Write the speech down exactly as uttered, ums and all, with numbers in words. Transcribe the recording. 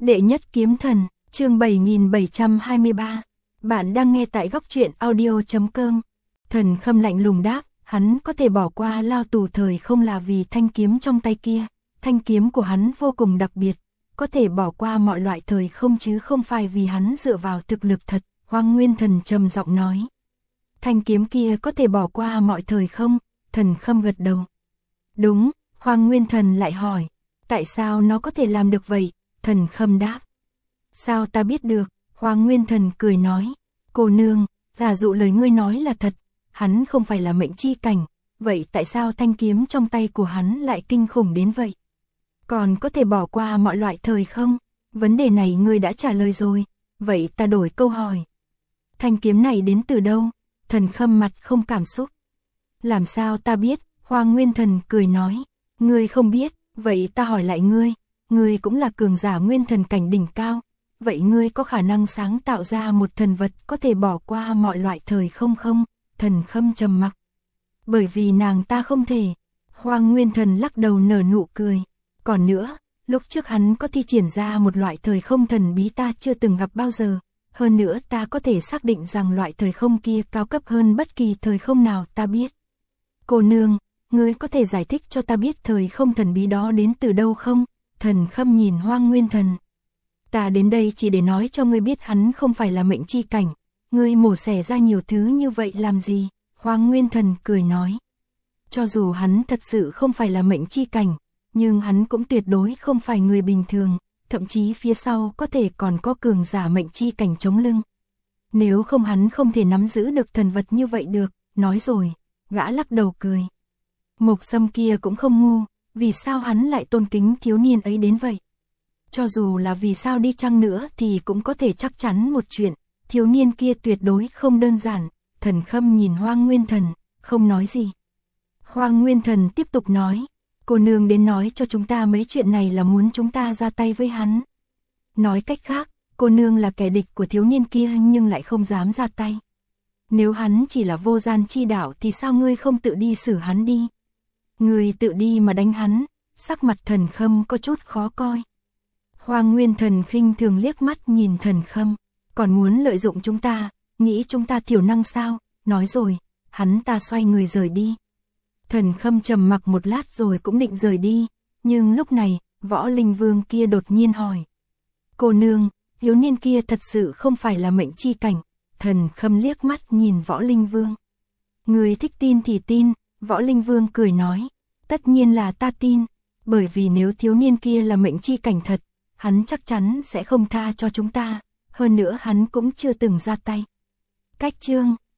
Đệ nhất kiếm thần, chương bảy nghìn bảy trăm hai mươi ba. Bạn đang nghe tại góc truyện audio chấm com. Thần Khâm lạnh lùng đáp, hắn có thể bỏ qua lao tù thời không là vì thanh kiếm trong tay kia. Thanh kiếm của hắn vô cùng đặc biệt, có thể bỏ qua mọi loại thời không chứ không phải vì hắn dựa vào thực lực thật. Hoang Nguyên Thần trầm giọng nói. Thanh kiếm kia có thể bỏ qua mọi thời không? Thần Khâm gật đầu. Đúng, Hoang Nguyên Thần lại hỏi. Tại sao nó có thể làm được vậy? Thần Khâm đáp. Sao ta biết được? Hoang Nguyên Thần cười nói. Cô nương, giả dụ lời ngươi nói là thật, hắn không phải là mệnh chi cảnh, vậy tại sao thanh kiếm trong tay của hắn lại kinh khủng đến vậy? Còn có thể bỏ qua mọi loại thời không? Vấn đề này ngươi đã trả lời rồi, vậy ta đổi câu hỏi. Thanh kiếm này đến từ đâu? Thần Khâm mặt không cảm xúc. Làm sao ta biết? Hoang Nguyên Thần cười nói. Ngươi không biết, vậy ta hỏi lại ngươi, ngươi cũng là cường giả nguyên thần cảnh đỉnh cao, vậy ngươi có khả năng sáng tạo ra một thần vật có thể bỏ qua mọi loại thời không không? Thần Khâm trầm mặc. Bởi vì nàng ta không thể. Hoang Nguyên Thần lắc đầu nở nụ cười. Còn nữa, lúc trước hắn có thi triển ra một loại thời không thần bí ta chưa từng gặp bao giờ. Hơn nữa ta có thể xác định rằng loại thời không kia cao cấp hơn bất kỳ thời không nào ta biết. Cô nương, ngươi có thể giải thích cho ta biết thời không thần bí đó đến từ đâu không? Thần Khâm nhìn Hoang Nguyên Thần. Ta đến đây chỉ để nói cho ngươi biết hắn không phải là mệnh chi cảnh. Ngươi mổ xẻ ra nhiều thứ như vậy làm gì? Hoang Nguyên Thần cười nói. Cho dù hắn thật sự không phải là mệnh chi cảnh, nhưng hắn cũng tuyệt đối không phải người bình thường. Thậm chí phía sau có thể còn có cường giả mệnh chi cảnh chống lưng. Nếu không hắn không thể nắm giữ được thần vật như vậy được. Nói rồi, gã lắc đầu cười. Mộc Sâm kia cũng không ngu, vì sao hắn lại tôn kính thiếu niên ấy đến vậy? Cho dù là vì sao đi chăng nữa thì cũng có thể chắc chắn một chuyện, thiếu niên kia tuyệt đối không đơn giản. Thần Khâm nhìn Hoang Nguyên Thần, không nói gì. Hoang Nguyên Thần tiếp tục nói, cô nương đến nói cho chúng ta mấy chuyện này là muốn chúng ta ra tay với hắn. Nói cách khác, cô nương là kẻ địch của thiếu niên kia nhưng lại không dám ra tay. Nếu hắn chỉ là vô gian chi đạo thì sao ngươi không tự đi xử hắn đi? Ngươi tự đi mà đánh hắn. Sắc mặt Thần Khâm có chút khó coi. Hoang Nguyên Thần khinh thường liếc mắt nhìn Thần Khâm. Còn muốn lợi dụng chúng ta, nghĩ chúng ta thiểu năng sao? Nói rồi, hắn ta xoay người rời đi. Thần Khâm trầm mặc một lát rồi cũng định rời đi. Nhưng lúc này, Võ Linh Vương kia đột nhiên hỏi. Cô nương, thiếu niên kia thật sự không phải là mệnh chi cảnh. Thần Khâm liếc mắt nhìn Võ Linh Vương. Người thích tin thì tin. Võ Linh Vương cười nói. Tất nhiên là ta tin. Bởi vì nếu thiếu niên kia là mệnh chi cảnh thật, hắn chắc chắn sẽ không tha cho chúng ta. Hơn nữa hắn cũng chưa từng ra tay. Cách chương